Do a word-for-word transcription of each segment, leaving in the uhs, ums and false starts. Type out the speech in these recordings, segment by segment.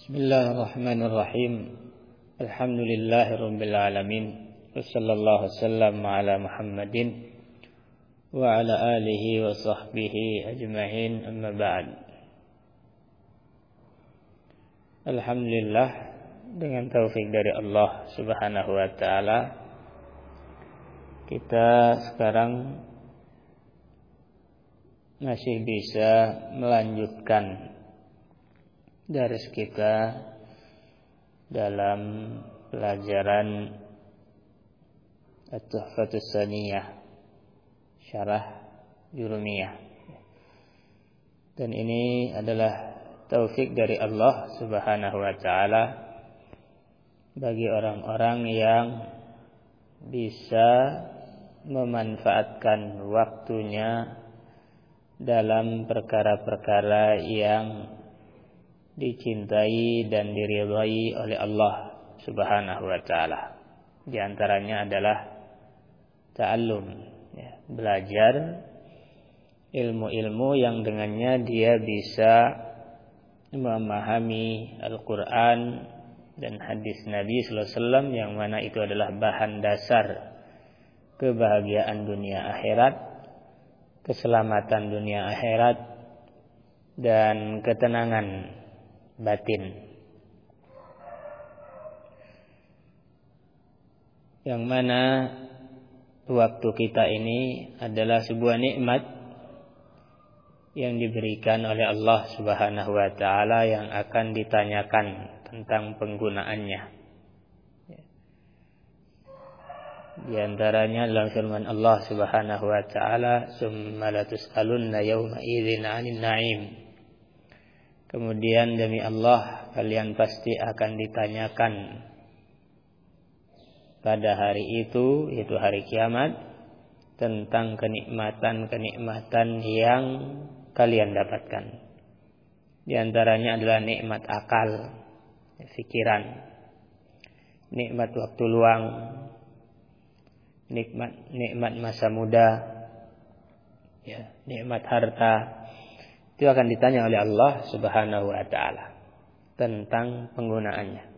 Bismillahirrahmanirrahim. Alhamdulillahirabbil alamin. Wassallallahu wasallam ala Muhammadin wa ala alihi wa sahbihi ajma'in. Amma ba'd. Alhamdulillah, dengan taufik dari Allah Subhanahu wa taala, kita sekarang masih bisa melanjutkan daris kita dalam pelajaran At-Tuhfatus Tsaniyah Syarah Jurumiyah. Dan ini adalah taufik dari Allah Subhanahu wa taala bagi orang-orang yang bisa memanfaatkan waktunya dalam perkara-perkara yang dicintai dan diridhai oleh Allah Subhanahu wa taala. Di antaranya adalah ta'allum, ya, belajar ilmu-ilmu yang dengannya dia bisa memahami Al-Quran dan hadis Nabi sallallahu alaihi wasallam, yang mana itu adalah bahan dasar kebahagiaan dunia akhirat, keselamatan dunia akhirat, dan ketenangan batin. Yang mana waktu kita ini adalah sebuah nikmat yang diberikan oleh Allah Subhanahu wa taala, yang akan ditanyakan tentang penggunaannya. Di antaranya dalam firman Allah Subhanahu wa taala, "Tsumma latus'alunna yawma idzin 'anil na'im." Kemudian demi Allah, kalian pasti akan ditanyakan pada hari itu, yaitu hari kiamat, tentang kenikmatan-kenikmatan yang kalian dapatkan. Di antaranya adalah nikmat akal, pikiran, nikmat waktu luang, nikmat nikmat masa muda, ya, nikmat harta. Itu akan ditanya oleh Allah Subhanahu wa taala tentang penggunaannya.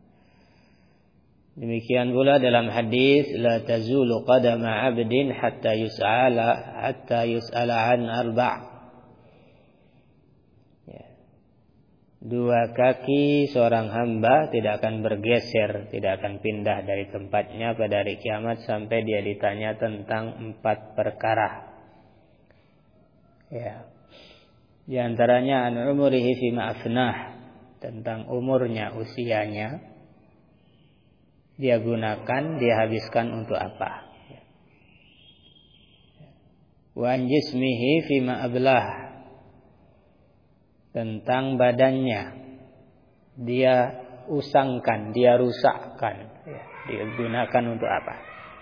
Demikian pula dalam hadis, la tazulu qadama 'abdin hatta yus'ala hatta yus'ala an arba'. Ya. Dua kaki seorang hamba tidak akan bergeser, tidak akan pindah dari tempatnya pada hari kiamat sampai dia ditanya tentang empat perkara. Ya. Di antaranya an umurihi fima afnah, tentang umurnya, usianya, dia gunakan, dia habiskan untuk apa. Wa an jismihi fima ablah, tentang badannya, dia usangkan, dia rusakkan, dia gunakan untuk apa.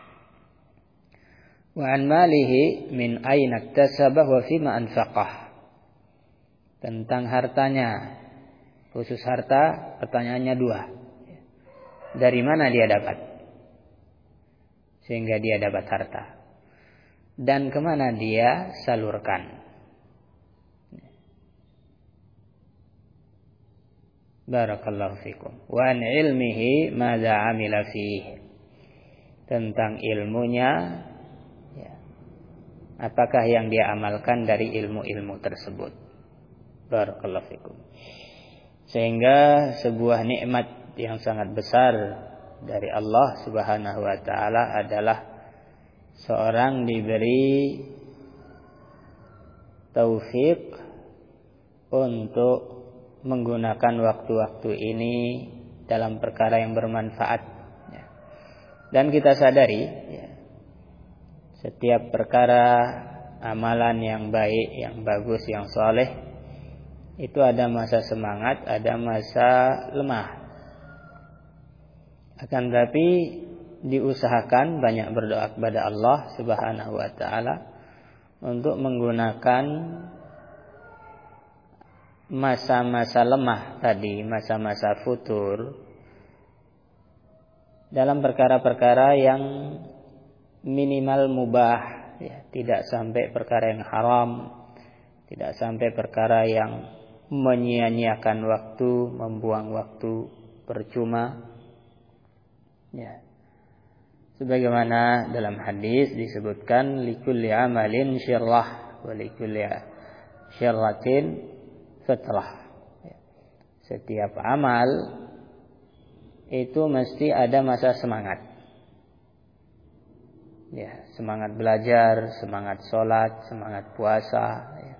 Wa an malihi min aina iktasabah wa fima anfaqah, tentang hartanya, khusus harta, pertanyaannya dua. Dari mana dia dapat sehingga dia dapat harta, dan kemana dia salurkan. Barakallahu fikum. Wa an ilmihi madza amila fihi, tentang ilmunya, ya, apakah yang dia amalkan dari ilmu-ilmu tersebut. Barakallahu fikum. Sehingga sebuah nikmat yang sangat besar dari Allah Subhanahu wa taala adalah seorang diberi taufik untuk menggunakan waktu-waktu ini dalam perkara yang bermanfaat. Dan kita sadari, ya, setiap perkara amalan yang baik, yang bagus, yang soleh, itu ada masa semangat, ada masa lemah. Akan tapi diusahakan banyak berdoa kepada Allah Subhanahu wa taala untuk menggunakan masa-masa lemah tadi, masa-masa futur, dalam perkara-perkara yang minimal mubah, ya, tidak sampai perkara yang haram, tidak sampai perkara yang menyia-nyiakan waktu, membuang waktu percuma. Ya. Sebagaimana dalam hadis disebutkan likulli amalin syirrah wa likulli syirratin fatrah. Ya. Setiap amal itu mesti ada masa semangat. Ya, semangat belajar, semangat sholat, semangat puasa, ya.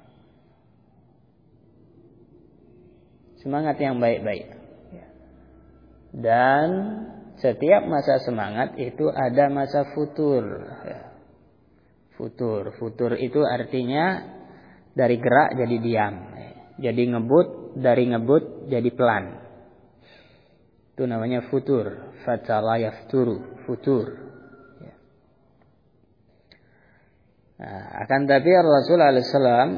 Semangat yang baik-baik. Ya. Dan setiap masa semangat itu ada masa futur. Ya. Futur, futur itu artinya dari gerak jadi diam. Ya. Jadi ngebut, dari ngebut jadi pelan. Itu namanya futur. Fatara yafturu, futur. Ya. Nah, akan tapi Rasulullah shallallahu alaihi wasallam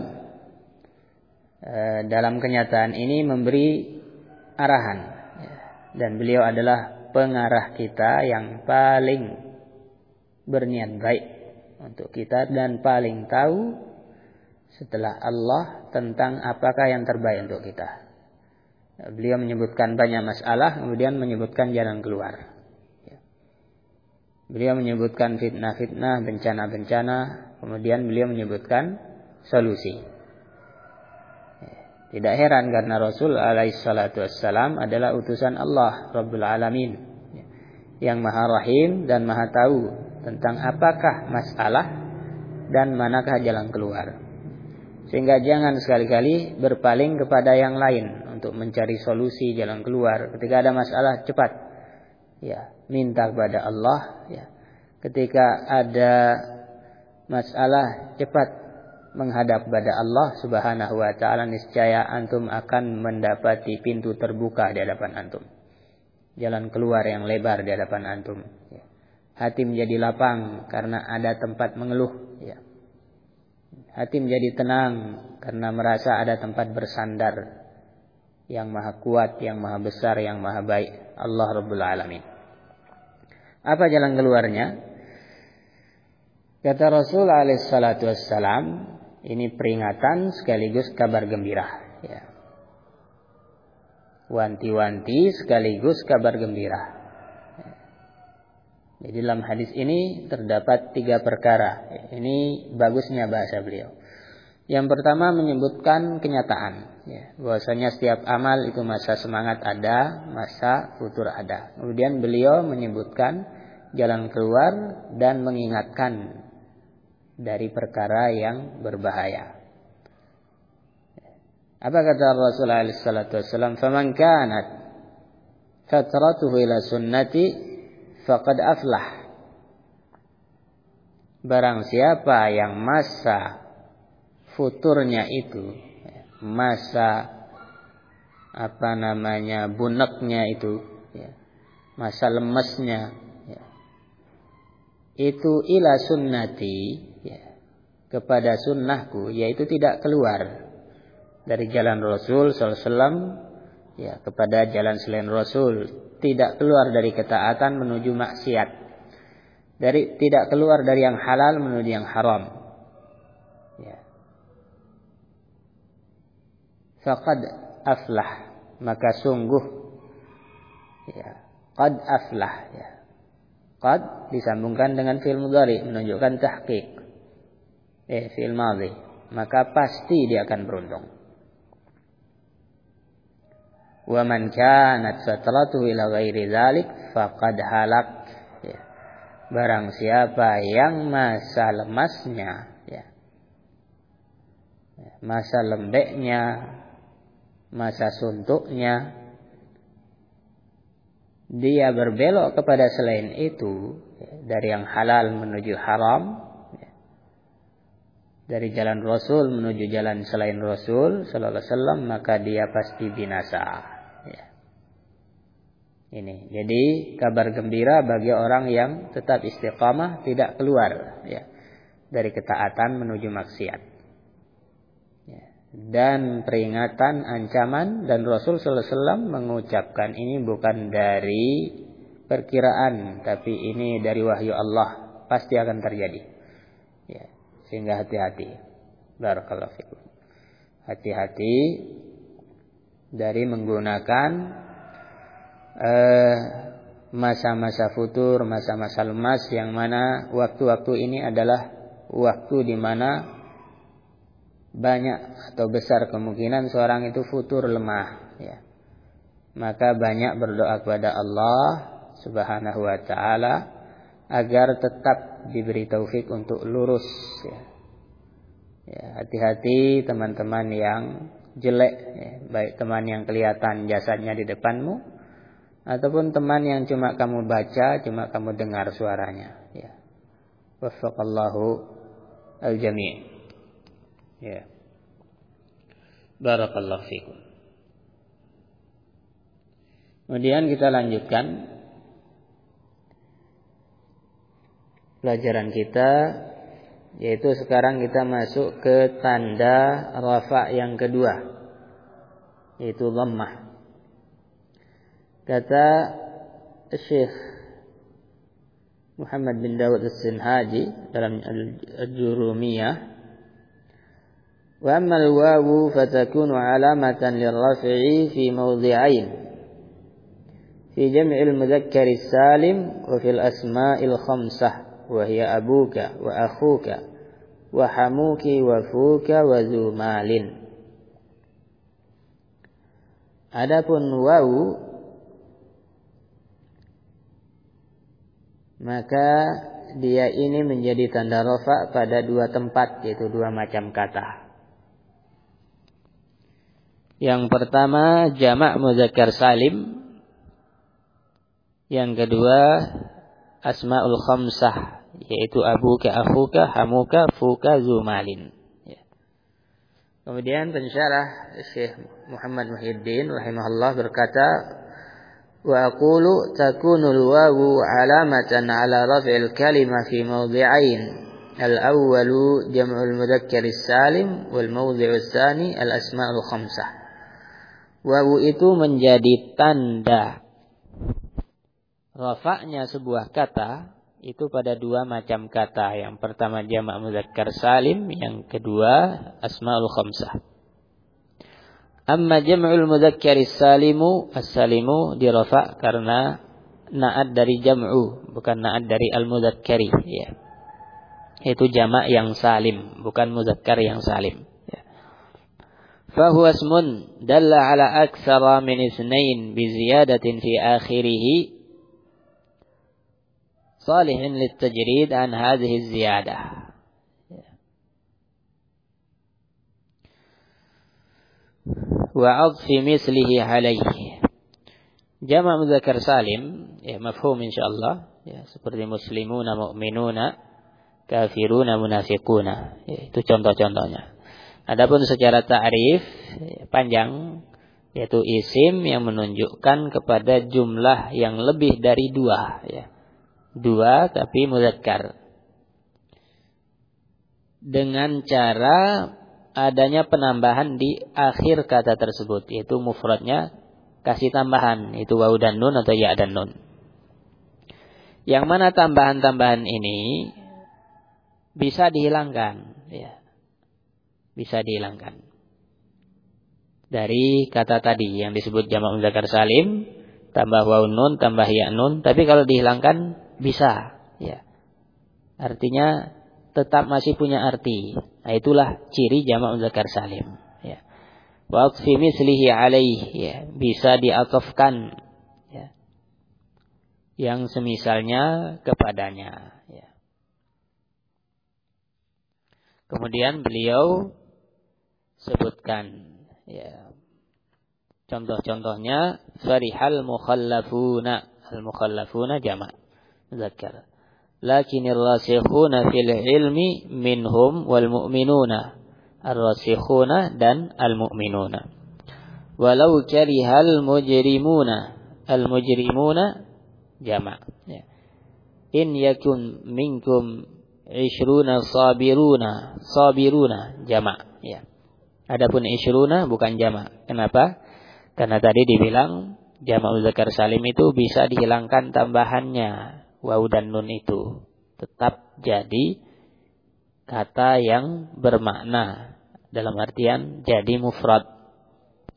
dalam kenyataan ini memberi arahan, ya. Dan beliau adalah pengarah kita yang paling berniat baik untuk kita dan paling tahu setelah Allah tentang apakah yang terbaik untuk kita. Beliau menyebutkan banyak masalah, kemudian menyebutkan jalan keluar. Beliau menyebutkan fitnah-fitnah, bencana-bencana, kemudian beliau menyebutkan solusi. Tidak heran karena Rasul alaihi salatu wassalam adalah utusan Allah Rabbul Alamin, yang maha rahim dan maha tahu tentang apakah masalah dan manakah jalan keluar. Sehingga jangan sekali-kali berpaling kepada yang lain untuk mencari solusi jalan keluar. Ketika ada masalah cepat, ya, minta kepada Allah. Ya. Ketika ada masalah cepat menghadap kepada Allah Subhanahu wa taala, niscaya antum akan mendapati pintu terbuka di hadapan antum. Jalan keluar yang lebar di hadapan antum. Ya. Hati menjadi lapang karena ada tempat mengeluh. Ya. Hati menjadi tenang karena merasa ada tempat bersandar yang maha kuat, yang maha besar, yang maha baik, Allah Rabbul Alamin. Apa jalan keluarnya? Kata Rasul alaihi salatu wassalam, ini peringatan sekaligus kabar gembira. Ya. Wanti-wanti sekaligus kabar gembira. Ya. Jadi dalam hadis ini terdapat tiga perkara. Ini bagusnya bahasa beliau. Yang pertama menyebutkan kenyataan. Ya. Bahwasanya setiap amal itu masa semangat ada, masa futur ada. Kemudian beliau menyebutkan jalan keluar dan mengingatkan dari perkara yang berbahaya. Apa kata Rasulullah sallallahu alaihi wasallam? "Faman kanat fatratuhu ila sunnati faqad aflah." Barang siapa yang masa futurnya itu, masa apa namanya buneknya itu, masa lemesnya, itu ila sunnati, ya, kepada sunnahku, yaitu tidak keluar dari jalan Rasul sallallahu alaihi wasallam, ya, kepada jalan selain Rasul, tidak keluar dari ketaatan menuju maksiat, dari tidak keluar dari yang halal menuju yang haram, ya. Faqad aflah, maka sungguh, ya, qad aflah, ya. Qad disambungkan dengan fi'il mudhari menunjukkan tahqiq. Eh fi'il madhi, maka pasti dia akan beruntung. Wa man kanat fatratuhu ila ghairi dzalik faqad halak. Ya. Barang siapa yang masa lemasnya, ya, masa lembeknya, masa suntuknya, dia berbelok kepada selain itu, ya, dari yang halal menuju haram, ya, dari jalan Rasul menuju jalan selain Rasul sallallahu alaihi wasallam, maka dia pasti binasa. Ya. Ini jadi kabar gembira bagi orang yang tetap istiqamah, tidak keluar, ya, dari ketaatan menuju maksiat. Dan peringatan, ancaman, dan Rasul sallallahu alaihi wasallam mengucapkan ini bukan dari perkiraan, tapi ini dari wahyu Allah, pasti akan terjadi. Ya, sehingga hati-hati. Barakallahu fikum. Hati-hati dari menggunakan eh, masa-masa futur, masa-masa lemas, yang mana waktu-waktu ini adalah waktu di mana banyak atau besar kemungkinan seorang itu futur lemah, ya. Maka banyak berdoa kepada Allah Subhanahu wa taala agar tetap diberi taufik untuk lurus, ya. Ya, hati-hati teman-teman yang jelek, ya. Baik teman yang kelihatan jasadnya di depanmu ataupun teman yang cuma kamu baca, cuma kamu dengar suaranya, ya. Waffaqallahu al-jami'. Ya. Barakallahu fikum. Kemudian kita lanjutkan pelajaran kita, yaitu sekarang kita masuk ke tanda rafa yang kedua, yaitu dhammah. Kata Syekh Muhammad bin Dawud As-Sinhaji dalam Al-Jurumiyah, wa ammal wawu fatakunu alamatan lirraf'i fi mawdhi'ain fi jam'il mudzakkari salim wa fil asma'il khamsah wa hiya abuka wa akhuka wa hamuki wa fuka wa zumalin. Adapun wawu, maka dia ini menjadi tanda rafa pada dua tempat, yaitu dua macam kata. Yang pertama jamak muzakkar salim, yang kedua asmaul khamsah, yaitu abuka, akhuka, hamuka, fuka, zumalin. Ya. Kemudian pensyarah Syekh Muhammad Muhyiddin rahimahullah berkata, wa aqulu takunul wawu alamatan ala raf'il kalimah fi mawdhi'ain. Al-awwalu jam'ul mudzakkar salim wal mawdhi'us tsani al-asma'ul khamsah. Wawu itu menjadi tanda rafa'nya sebuah kata itu pada dua macam kata. Yang pertama jamak mudzakkar salim, yang kedua asmaul khamsah. Amma jam'ul mudzakkar salimu, as-salimu dirafa' karena na'at dari jam'u, bukan na'at dari al-mudzakkari, ya. Itu jamak yang salim, bukan mudzakkar yang salim. فهو اسم دل على أكثر من اثنين بزيادة في آخره صالح للتجريد عن هذه الزيادة. وعطف مثله عليه. جمع مذكر سالم, ya, mafhum insyaallah, ya, seperti muslimuna, mu'minuna, kafiruna, munafiquna, ya, itu contoh-contohnya. Adapun secara ta'rif panjang, yaitu isim yang menunjukkan kepada jumlah yang lebih dari dua, ya. Dua tapi mudzakkar. Dengan cara adanya penambahan di akhir kata tersebut, yaitu mufradnya kasih tambahan, itu waw dan nun atau ya dan nun. Yang mana tambahan-tambahan ini bisa dihilangkan, ya. Bisa dihilangkan dari kata tadi yang disebut jamak mudzakkar salim, tambah waw nun, tambah ya nun, tapi kalau dihilangkan bisa, ya. Artinya tetap masih punya arti. Nah, itulah ciri jamak mudzakkar salim, ya. Wa atfi mislihi alaihi, ya, bisa diatofkan, ya, yang semisalnya kepadanya, ya. Kemudian beliau sebutkan, ya, contoh-contohnya, farihal mukhallafuna, al-mukhallafuna jamak muzakkar, lakinir rasikhuna fil ilmi minhum wal mu'minuna, ar-rasikhuna dan al-mu'minuna. Walau karihal mujrimuna, al-mujrimuna jamak, ya. In yakun minkum ishruna sabiruna, sabiruna jamak, ya. Adapun ishruna bukan jamak. Kenapa? Karena tadi dibilang jamak mudzakkar salim itu bisa dihilangkan tambahannya waw dan nun, itu tetap jadi kata yang bermakna, dalam artian jadi mufrad.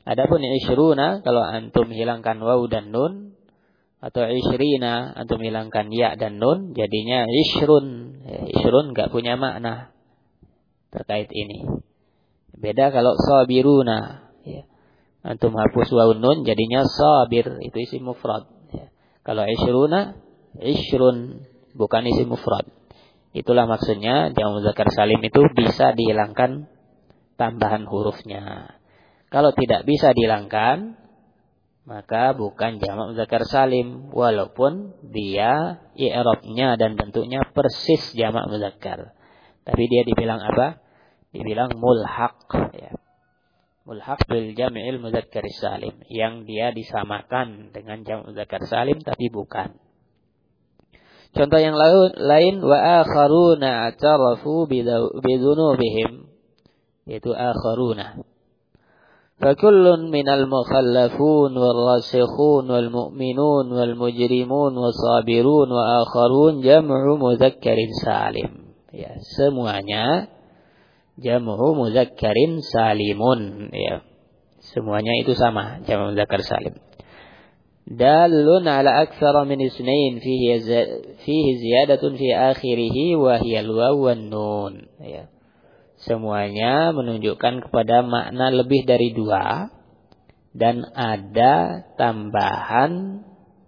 Adapun ishruna, kalau antum hilangkan waw dan nun, atau ishrina, antum hilangkan ya dan nun, jadinya ishrun. Ya, ishrun enggak punya makna terkait ini. Beda kalau sabiruna, ya. Antum hapus waw nun, jadinya sabir, itu isim mufrad. Ya. Kalau ishruna, ishrun, bukan isim mufrad. Itulah maksudnya jamak muzakkar salim itu bisa dihilangkan tambahan hurufnya. Kalau tidak bisa dihilangkan, maka bukan jamak muzakkar salim, walaupun dia i'rabnya dan bentuknya persis jamak muzakkar. Tapi dia dibilang apa? Dibilang mulhaq, ya. Mulhaq bil jam'il muzakkar salim, yang dia disamakan dengan jamak muzakkar salim tapi bukan. Contoh yang lain, wa akharuna atarafu bidunubihim, yaitu akharuna. Fakullun minal mukhallafun wal rasikhun wal mu'minun wal mujrimun was sabirun wa akharun jam'u muzakkarin salim. Ya, semuanya jam'u muzakkarin salimun, ya. Semuanya itu sama, jamak muzakkar salim. Dalun ala aktsara min isnain fihi fihi ziyadatun fi akhirih wa hiya al-waw wan nun, ya. Semuanya menunjukkan kepada makna lebih dari dua dan ada tambahan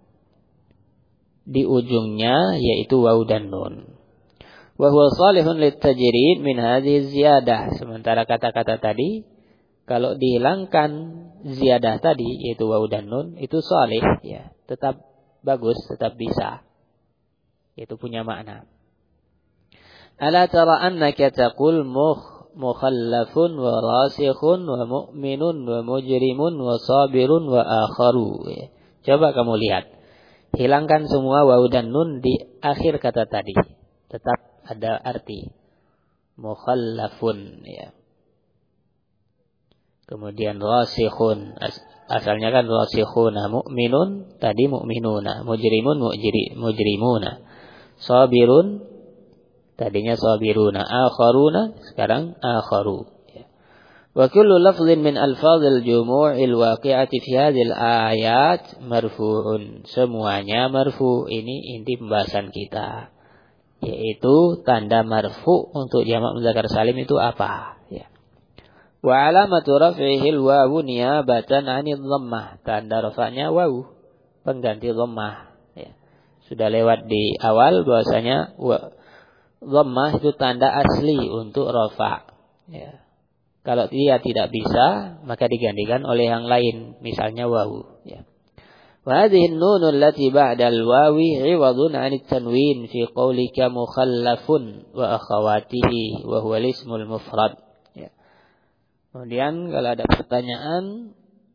di ujungnya yaitu waw dan nun. Wa huwa salihun litajrid min hadhihi ziyadah. Sementara kata-kata tadi kalau dihilangkan ziyadah tadi yaitu waw dan nun itu salih, ya, tetap bagus, tetap bisa. Itu punya makna. Ala tara annaka taqul mukh mukhallafun wa rasikhun wa mu'minun wa mujrimun wa sabirun wa akharu. Ya. Coba kamu lihat. Hilangkan semua waw dan nun di akhir kata tadi. Tetap ada arti. Mukhallafun, ya. Kemudian rasikhun, asalnya kan rasikhuna, mu'minun, tadi mu'minuna, mujrimun mujri, mujrimuna. Sabirun, tadinya sabiruna, akharuna, sekarang akharu. Wa kullu lafdhin min alfadhil jumu'il waqi'ati fi hadhil ayat marfu'un. Semuanya marfu. Ini inti pembahasan kita. Yaitu tanda marfu untuk jamak muzakkar salim itu apa? Ya. Wa alamatu raf'ihi al-wawu niyabatan 'anil dhammah. Tanda rafa'nya wawu, pengganti dhammah. Ya. Sudah lewat di awal bahwasanya dhammah itu tanda asli untuk rafa'. Ya. Kalau dia tidak bisa, maka digantikan oleh yang lain, misalnya wawu. Ya. Wa hadhihi an-nun allati ba'da al-wawi 'iwadun 'anit tanwin fi qawlika mukhallafun wa akhawatihi wa huwa al-ismul mufrad. Ya. Kemudian kalau ada pertanyaan,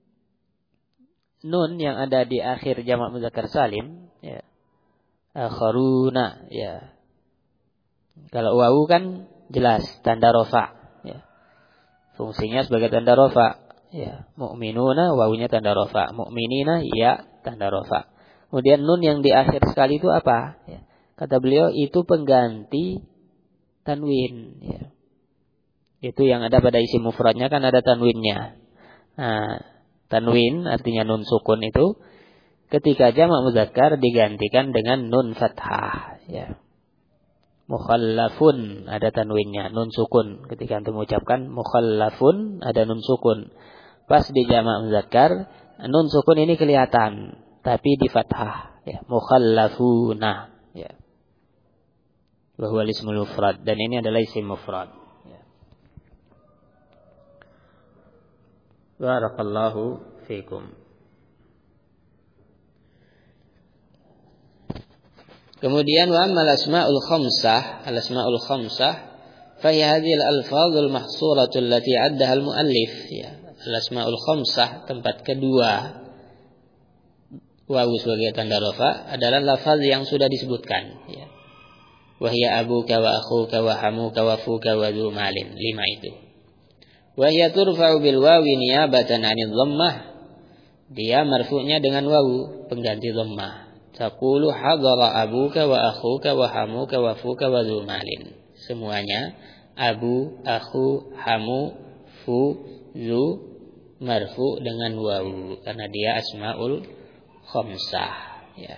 nun yang ada di akhir jamak muzakkar salim, ya. Akharuna, ya. Kalau wawu kan jelas tanda rafa', ya. Fungsinya sebagai tanda rafa', ya. Mu'minuna wawunya tanda rafa', mu'minina ya tanda rafa'. Kemudian nun yang di akhir sekali itu apa? Ya. Kata beliau itu pengganti tanwin, ya. Itu yang ada pada isim mufradnya kan ada tanwinnya. Nah, tanwin artinya nun sukun itu ketika jamak muzakkar digantikan dengan nun fathah, ya. Mukhallafun ada tanwinnya, nun sukun. Ketika antum mengucapkan mukhallafun ada nun sukun. Pas di jamak muzakkar nun sukun ini kelihatan tapi di fathah, ya. Mukhallafuna, ya. Wa huwa al-ismul mufrad, dan ini adalah isim mufrad. Barakallahu fiikum. Kemudian wa ammal asma'ul khamsah, al-asma'ul khamsah fa hiya hadhihi al-alfadhul mahsuratu allati 'addaha al-muallif, ya. Al-asma'ul khamsah tempat kedua wawu sebagai tanda rafa adalah lafaz yang sudah disebutkan, ya. Wa hiya abuka wa akhuka wa hamuka wa fuka wa dzu malin, lima itu. Wa hiya turfa'u bil wawi niyabatan 'anil dhammah. Dia marfu'nya dengan wawu pengganti dhammah. Taqulu hadara abuka wa akhuka wa hamuka wa fuka wa dzu malin. Semuanya abu, akhu, hamu, fu, zu marfu dengan wawu karena dia asmaul khamsah, ya.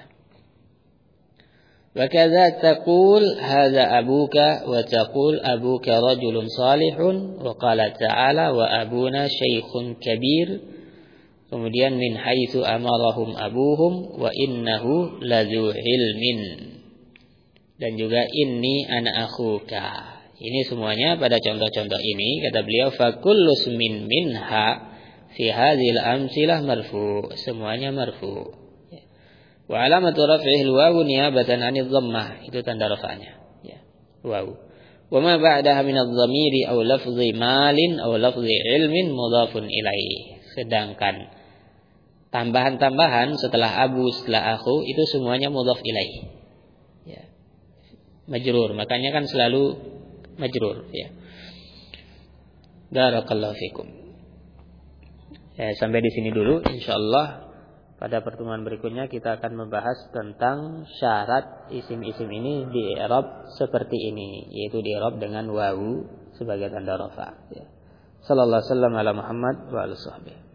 Wa kadza taqul hadza abuka wa taqul abuka rajulun salihun wa qala ta'ala wa abuna syaikhun kabir. Kemudian min haitsu amarahum abuhum wa innahu ladzu ilmin. Dan juga inni ana akhuka. Ini semuanya pada contoh-contoh ini kata beliau fa kullu min minha fi hadhil amsilah marfu. Semuanya marfu. Wa alamatu raf'ihil wawu niyabatan 'anil dhammah. Itu tanda rafa'nya, ya. Wawu. Wa ma ba'daha min adh-dhamiri aw lafzi malin aw lafzi ilmin mudhafun ilaihi. Sedangkan tambahan-tambahan setelah abu, setelah akhu itu semuanya mudhaf ilaih. Ya. Majrur, makanya kan selalu majrur, ya. Barakallahu fikum. Ya, sampai di sini dulu, insyaallah pada pertemuan berikutnya kita akan membahas tentang syarat isim-isim ini di i'rab seperti ini, yaitu di i'rab dengan wawu sebagai tanda rafa, ya. Sallallahu alaihi wasallam ala Muhammad wa alihi wasallam.